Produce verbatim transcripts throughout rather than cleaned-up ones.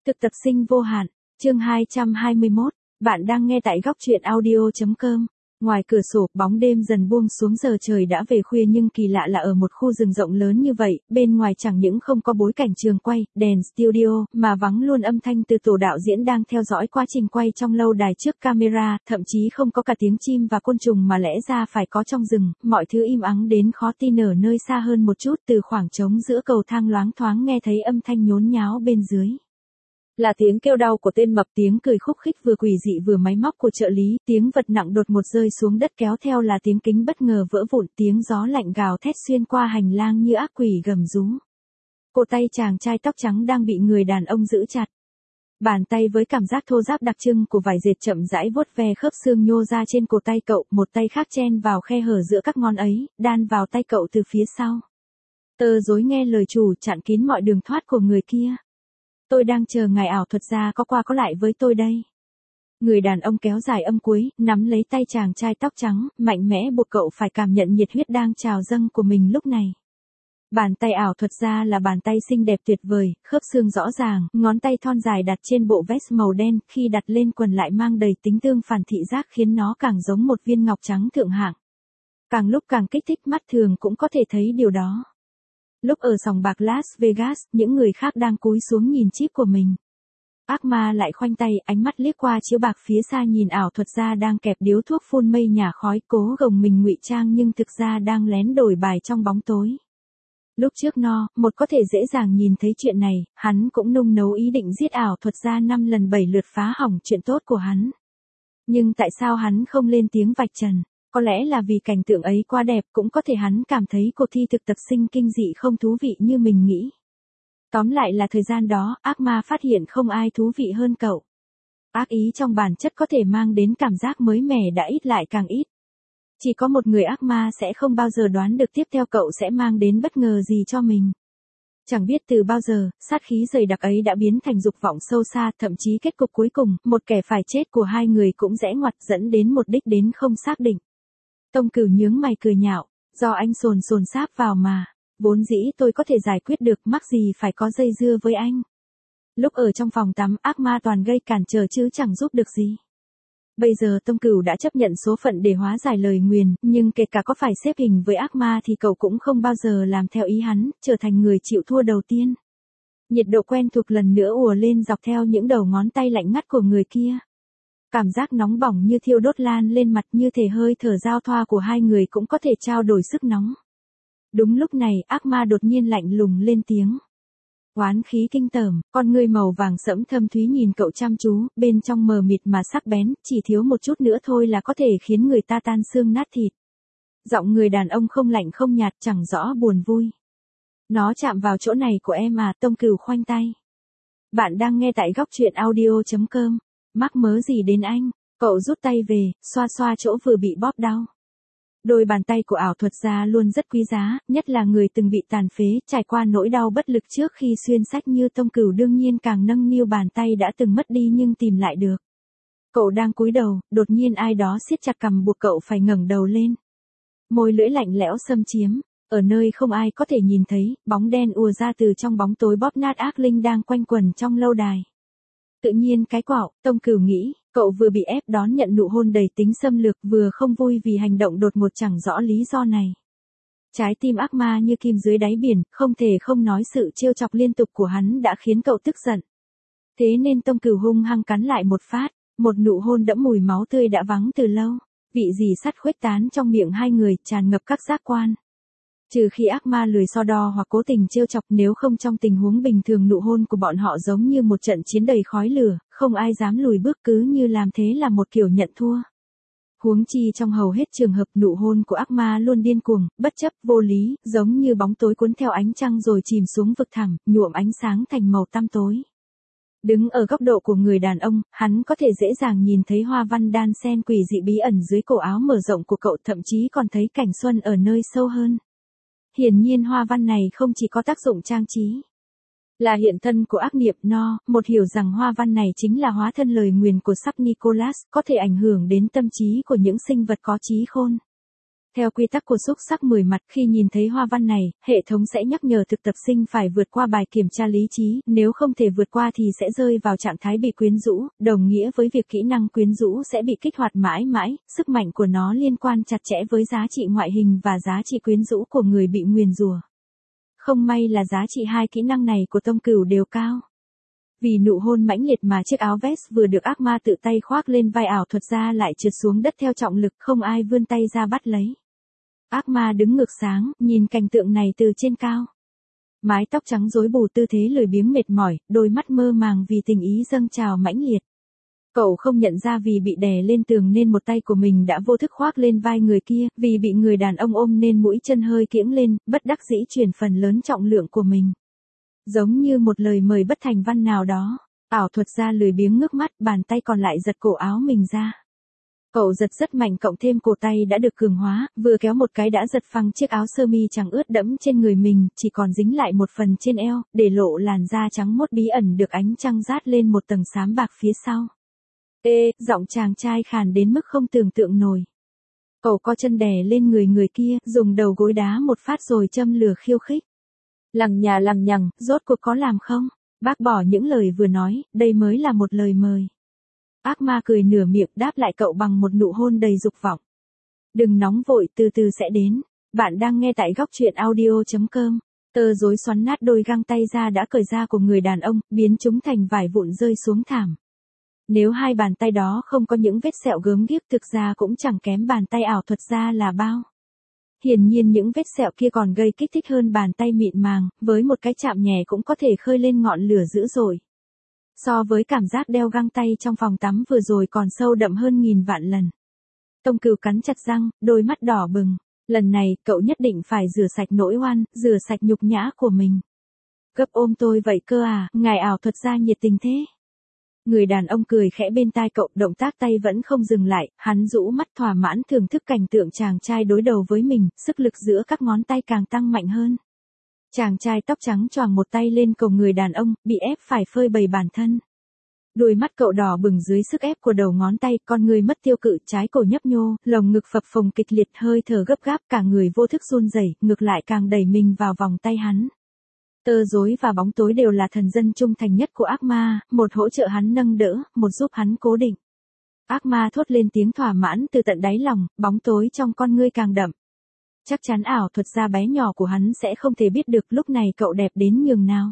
Thực tập sinh vô hạn, chương hai trăm hai mươi mốt, bạn đang nghe tại góc truyện audio chấm com. Ngoài cửa sổ, bóng đêm dần buông xuống, giờ trời đã về khuya, nhưng kỳ lạ là ở một khu rừng rộng lớn như vậy, bên ngoài chẳng những không có bối cảnh trường quay, đèn studio, mà vắng luôn âm thanh từ tổ đạo diễn đang theo dõi quá trình quay trong lâu đài trước camera, thậm chí không có cả tiếng chim và côn trùng mà lẽ ra phải có trong rừng, mọi thứ im ắng đến khó tin. Ở nơi xa hơn một chút, từ khoảng trống giữa cầu thang loáng thoáng nghe thấy âm thanh nhốn nháo bên dưới. Là tiếng kêu đau của tên mập, tiếng cười khúc khích vừa quỷ dị vừa máy móc của trợ lý, tiếng vật nặng đột ngột rơi xuống đất kéo theo là tiếng kính bất ngờ vỡ vụn, tiếng gió lạnh gào thét xuyên qua hành lang như ác quỷ gầm rú. Cổ tay chàng trai tóc trắng đang bị người đàn ông giữ chặt. Bàn tay với cảm giác thô ráp đặc trưng của vải dệt chậm rãi vuốt ve khớp xương nhô ra trên cổ tay cậu, một tay khác chen vào khe hở giữa các ngón ấy, đan vào tay cậu từ phía sau. Tờ rối nghe lời chủ, chặn kín mọi đường thoát của người kia. Tôi đang chờ ngài ảo thuật gia có qua có lại với tôi đây. Người đàn ông kéo dài âm cuối, nắm lấy tay chàng trai tóc trắng, mạnh mẽ buộc cậu phải cảm nhận nhiệt huyết đang trào dâng của mình lúc này. Bàn tay ảo thuật gia là bàn tay xinh đẹp tuyệt vời, khớp xương rõ ràng, ngón tay thon dài đặt trên bộ vest màu đen, khi đặt lên quần lại mang đầy tính tương phản thị giác khiến nó càng giống một viên ngọc trắng thượng hạng. Càng lúc càng kích thích, mắt thường cũng có thể thấy điều đó. Lúc ở sòng bạc Las Vegas, những người khác đang cúi xuống nhìn chip của mình. Ác ma lại khoanh tay, ánh mắt liếc qua chiếu bạc phía xa nhìn ảo thuật gia đang kẹp điếu thuốc phun mây nhả khói, cố gồng mình ngụy trang nhưng thực ra đang lén đổi bài trong bóng tối. Lúc trước no, một có thể dễ dàng nhìn thấy chuyện này, hắn cũng nung nấu ý định giết ảo thuật gia năm lần bảy lượt phá hỏng chuyện tốt của hắn. Nhưng tại sao hắn không lên tiếng vạch trần? Có lẽ là vì cảnh tượng ấy quá đẹp, cũng có thể hắn cảm thấy cuộc thi thực tập sinh kinh dị không thú vị như mình nghĩ. Tóm lại là thời gian đó, ác ma phát hiện không ai thú vị hơn cậu. Ác ý trong bản chất có thể mang đến cảm giác mới mẻ đã ít lại càng ít. Chỉ có một người ác ma sẽ không bao giờ đoán được tiếp theo cậu sẽ mang đến bất ngờ gì cho mình. Chẳng biết từ bao giờ, sát khí dày đặc ấy đã biến thành dục vọng sâu xa, thậm chí kết cục cuối cùng, một kẻ phải chết của hai người cũng rẽ ngoặt dẫn đến một đích đến không xác định. Tông Cửu nhướng mày cười nhạo, do anh sồn sồn sáp vào mà, vốn dĩ tôi có thể giải quyết được, mắc gì phải có dây dưa với anh. Lúc ở trong phòng tắm, ác ma toàn gây cản trở chứ chẳng giúp được gì. Bây giờ Tông Cửu đã chấp nhận số phận để hóa giải lời nguyền, nhưng kể cả có phải xếp hình với ác ma thì cậu cũng không bao giờ làm theo ý hắn, trở thành người chịu thua đầu tiên. Nhiệt độ quen thuộc lần nữa ùa lên dọc theo những đầu ngón tay lạnh ngắt của người kia. Cảm giác nóng bỏng như thiêu đốt lan lên mặt, như thể hơi thở giao thoa của hai người cũng có thể trao đổi sức nóng. Đúng lúc này, ác ma đột nhiên lạnh lùng lên tiếng. Oán khí kinh tởm, con ngươi màu vàng sẫm thâm thúy nhìn cậu chăm chú, bên trong mờ mịt mà sắc bén, chỉ thiếu một chút nữa thôi là có thể khiến người ta tan xương nát thịt. Giọng người đàn ông không lạnh không nhạt, chẳng rõ buồn vui. Nó chạm vào chỗ này của em à? Tông Cửu khoanh tay. Bạn đang nghe tại góc truyện audio chấm com. Mắc mớ gì đến anh? Cậu rút tay về, xoa xoa chỗ vừa bị bóp đau. Đôi bàn tay của ảo thuật gia luôn rất quý giá, nhất là người từng bị tàn phế, trải qua nỗi đau bất lực trước khi xuyên sách như Tông Cửu đương nhiên càng nâng niu bàn tay đã từng mất đi nhưng tìm lại được. Cậu đang cúi đầu, đột nhiên ai đó siết chặt cằm buộc cậu phải ngẩng đầu lên. Môi lưỡi lạnh lẽo xâm chiếm, ở nơi không ai có thể nhìn thấy, bóng đen ùa ra từ trong bóng tối bóp nát ác linh đang quanh quẩn trong lâu đài. Tự nhiên cái quạo, Tông Cửu nghĩ, cậu vừa bị ép đón nhận nụ hôn đầy tính xâm lược, vừa không vui vì hành động đột ngột chẳng rõ lý do này. Trái tim ác ma như kim dưới đáy biển, không thể không nói sự trêu chọc liên tục của hắn đã khiến cậu tức giận. Thế nên Tông Cửu hung hăng cắn lại một phát, một nụ hôn đẫm mùi máu tươi đã vắng từ lâu, vị gì sắt khuếch tán trong miệng hai người, tràn ngập các giác quan. Trừ khi ác ma lười so đo hoặc cố tình trêu chọc, nếu không trong tình huống bình thường nụ hôn của bọn họ giống như một trận chiến đầy khói lửa, không ai dám lùi bước, cứ như làm thế là một kiểu nhận thua. Huống chi trong hầu hết trường hợp nụ hôn của ác ma luôn điên cuồng, bất chấp, vô lý, giống như bóng tối cuốn theo ánh trăng rồi chìm xuống vực thẳm, nhuộm ánh sáng thành màu tăm tối. Đứng ở góc độ của người đàn ông, hắn có thể dễ dàng nhìn thấy hoa văn đan xen quỷ dị bí ẩn dưới cổ áo mở rộng của cậu, thậm chí còn thấy cảnh xuân ở nơi sâu hơn. Hiển nhiên hoa văn này không chỉ có tác dụng trang trí, là hiện thân của ác niệm no, một hiểu rằng hoa văn này chính là hóa thân lời nguyền của sắc Nicholas, có thể ảnh hưởng đến tâm trí của những sinh vật có trí khôn. Theo quy tắc của xúc sắc mười mặt, khi nhìn thấy hoa văn này, hệ thống sẽ nhắc nhở thực tập sinh phải vượt qua bài kiểm tra lý trí, nếu không thể vượt qua thì sẽ rơi vào trạng thái bị quyến rũ, đồng nghĩa với việc kỹ năng quyến rũ sẽ bị kích hoạt mãi mãi, sức mạnh của nó liên quan chặt chẽ với giá trị ngoại hình và giá trị quyến rũ của người bị nguyền rủa. Không may là giá trị hai kỹ năng này của Tông Cửu đều cao. Vì nụ hôn mãnh liệt mà chiếc áo vest vừa được ác ma tự tay khoác lên vai ảo thuật gia lại trượt xuống đất theo trọng lực, không ai vươn tay ra bắt lấy. Ác ma đứng ngược sáng, nhìn cảnh tượng này từ trên cao. Mái tóc trắng rối bù, tư thế lười biếng mệt mỏi, đôi mắt mơ màng vì tình ý dâng trào mãnh liệt. Cậu không nhận ra vì bị đè lên tường nên một tay của mình đã vô thức khoác lên vai người kia, vì bị người đàn ông ôm nên mũi chân hơi kiễng lên, bất đắc dĩ chuyển phần lớn trọng lượng của mình. Giống như một lời mời bất thành văn nào đó, ảo thuật gia lười biếng ngước mắt, bàn tay còn lại giật cổ áo mình ra. Cậu giật rất mạnh, cộng thêm cổ tay đã được cường hóa, vừa kéo một cái đã giật phăng chiếc áo sơ mi trắng ướt đẫm trên người mình, chỉ còn dính lại một phần trên eo, để lộ làn da trắng mốt bí ẩn được ánh trăng rát lên một tầng xám bạc phía sau. Ê, giọng chàng trai khàn đến mức không tưởng tượng nổi. Cậu co chân đè lên người người kia, dùng đầu gối đá một phát rồi châm lửa khiêu khích. Lằng nhà lằng nhằng, rốt cuộc có làm không? Bác bỏ những lời vừa nói, đây mới là một lời mời. Ác ma cười nửa miệng đáp lại cậu bằng một nụ hôn đầy dục vọng. Đừng nóng vội, từ từ sẽ đến. Bạn đang nghe tại góc truyện audio chấm com. Tơ rối xoắn nát đôi găng tay ra đã cởi ra của người đàn ông, biến chúng thành vải vụn rơi xuống thảm. Nếu hai bàn tay đó không có những vết sẹo gớm ghiếc, thực ra cũng chẳng kém bàn tay ảo thuật gia là bao. Hiển nhiên những vết sẹo kia còn gây kích thích hơn bàn tay mịn màng, với một cái chạm nhẹ cũng có thể khơi lên ngọn lửa dữ dội. So với cảm giác đeo găng tay trong phòng tắm vừa rồi còn sâu đậm hơn nghìn vạn lần. Tông Cửu cắn chặt răng, đôi mắt đỏ bừng. Lần này, cậu nhất định phải rửa sạch nỗi oan, rửa sạch nhục nhã của mình. Gấp ôm tôi vậy cơ à, ngài ảo thuật gia nhiệt tình thế. Người đàn ông cười khẽ bên tai cậu, động tác tay vẫn không dừng lại, hắn rũ mắt thỏa mãn thưởng thức cảnh tượng chàng trai đối đầu với mình, sức lực giữa các ngón tay càng tăng mạnh hơn. Chàng trai tóc trắng choàng một tay lên cầu người đàn ông, bị ép phải phơi bày bản thân. Đôi mắt cậu đỏ bừng dưới sức ép của đầu ngón tay, con người mất tiêu cự, trái cổ nhấp nhô, lồng ngực phập phồng kịch liệt, hơi thở gấp gáp, cả người vô thức run rẩy, ngược lại càng đẩy mình vào vòng tay hắn. Tơ rối và bóng tối đều là thần dân trung thành nhất của ác ma, một hỗ trợ hắn nâng đỡ, một giúp hắn cố định. Ác ma thốt lên tiếng thỏa mãn từ tận đáy lòng, bóng tối trong con ngươi càng đậm. Chắc chắn ảo thuật gia bé nhỏ của hắn sẽ không thể biết được lúc này cậu đẹp đến nhường nào.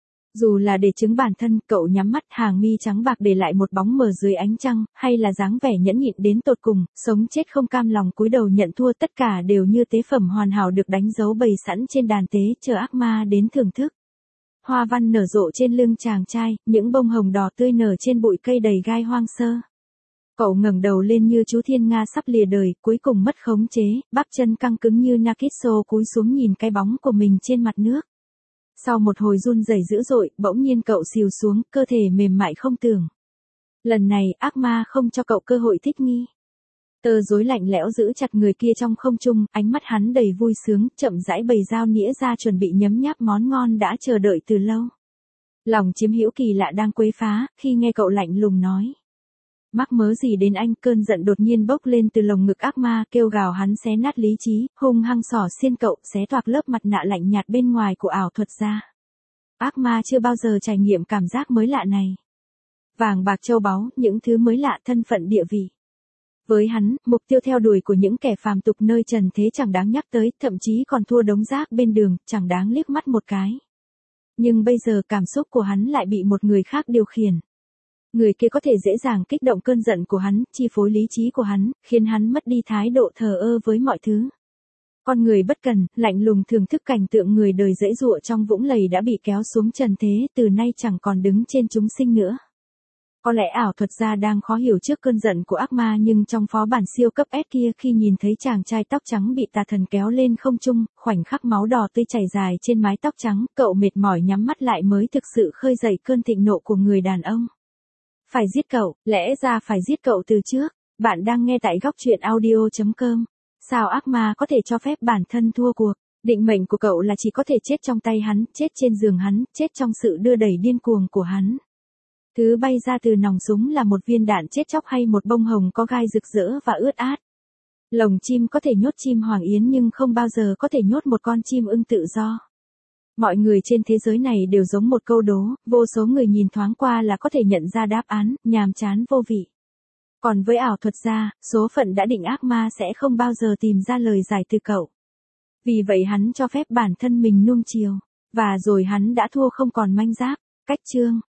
Dù là để chứng bản thân, cậu nhắm mắt, hàng mi trắng bạc để lại một bóng mờ dưới ánh trăng, hay là dáng vẻ nhẫn nhịn đến tột cùng, sống chết không cam lòng cúi đầu nhận thua, tất cả đều như tế phẩm hoàn hảo được đánh dấu bày sẵn trên đàn tế, chờ ác ma đến thưởng thức. Hoa văn nở rộ trên lưng chàng trai, những bông hồng đỏ tươi nở trên bụi cây đầy gai hoang sơ. Cậu ngẩng đầu lên như chú thiên nga sắp lìa đời, cuối cùng mất khống chế, bắp chân căng cứng như Nakiso cúi xuống nhìn cái bóng của mình trên mặt nước. Sau một hồi run rẩy dữ dội, bỗng nhiên cậu xìu xuống, cơ thể mềm mại không tưởng. Lần này, ác ma không cho cậu cơ hội thích nghi. Tơ rối lạnh lẽo giữ chặt người kia trong không trung, ánh mắt hắn đầy vui sướng, chậm rãi bày dao nĩa ra chuẩn bị nhấm nháp món ngon đã chờ đợi từ lâu. Lòng chiếm hữu kỳ lạ đang quấy phá, khi nghe cậu lạnh lùng nói. Mắc mớ gì đến anh, cơn giận đột nhiên bốc lên từ lồng ngực ác ma, kêu gào hắn xé nát lý trí, hung hăng xỏ xiên cậu, xé toạc lớp mặt nạ lạnh nhạt bên ngoài của ảo thuật gia. Ác ma chưa bao giờ trải nghiệm cảm giác mới lạ này. Vàng bạc châu báu, những thứ mới lạ, thân phận địa vị. Với hắn, mục tiêu theo đuổi của những kẻ phàm tục nơi trần thế chẳng đáng nhắc tới, thậm chí còn thua đống rác bên đường, chẳng đáng liếc mắt một cái. Nhưng bây giờ cảm xúc của hắn lại bị một người khác điều khiển. Người kia có thể dễ dàng kích động cơn giận của hắn, chi phối lý trí của hắn, khiến hắn mất đi thái độ thờ ơ với mọi thứ. Con người bất cần, lạnh lùng thưởng thức cảnh tượng người đời dãy dụa trong vũng lầy đã bị kéo xuống trần thế, từ nay chẳng còn đứng trên chúng sinh nữa. Có lẽ ảo thuật gia đang khó hiểu trước cơn giận của ác ma, nhưng trong phó bản siêu cấp S kia, khi nhìn thấy chàng trai tóc trắng bị tà thần kéo lên không trung, khoảnh khắc máu đỏ tươi chảy dài trên mái tóc trắng, cậu mệt mỏi nhắm mắt lại mới thực sự khơi dậy cơn thịnh nộ của người đàn ông. Phải giết cậu, lẽ ra phải giết cậu từ trước. Bạn đang nghe tại góc truyện audio chấm com. Sao ác ma có thể cho phép bản thân thua cuộc? Định mệnh của cậu là chỉ có thể chết trong tay hắn, chết trên giường hắn, chết trong sự đưa đẩy điên cuồng của hắn. Thứ bay ra từ nòng súng là một viên đạn chết chóc hay một bông hồng có gai rực rỡ và ướt át. Lồng chim có thể nhốt chim hoàng yến nhưng không bao giờ có thể nhốt một con chim ưng tự do. Mọi người trên thế giới này đều giống một câu đố, vô số người nhìn thoáng qua là có thể nhận ra đáp án, nhàm chán vô vị. Còn với ảo thuật gia, số phận đã định ác ma sẽ không bao giờ tìm ra lời giải từ cậu. Vì vậy hắn cho phép bản thân mình nuông chiều, và rồi hắn đã thua không còn manh giáp. Cách chương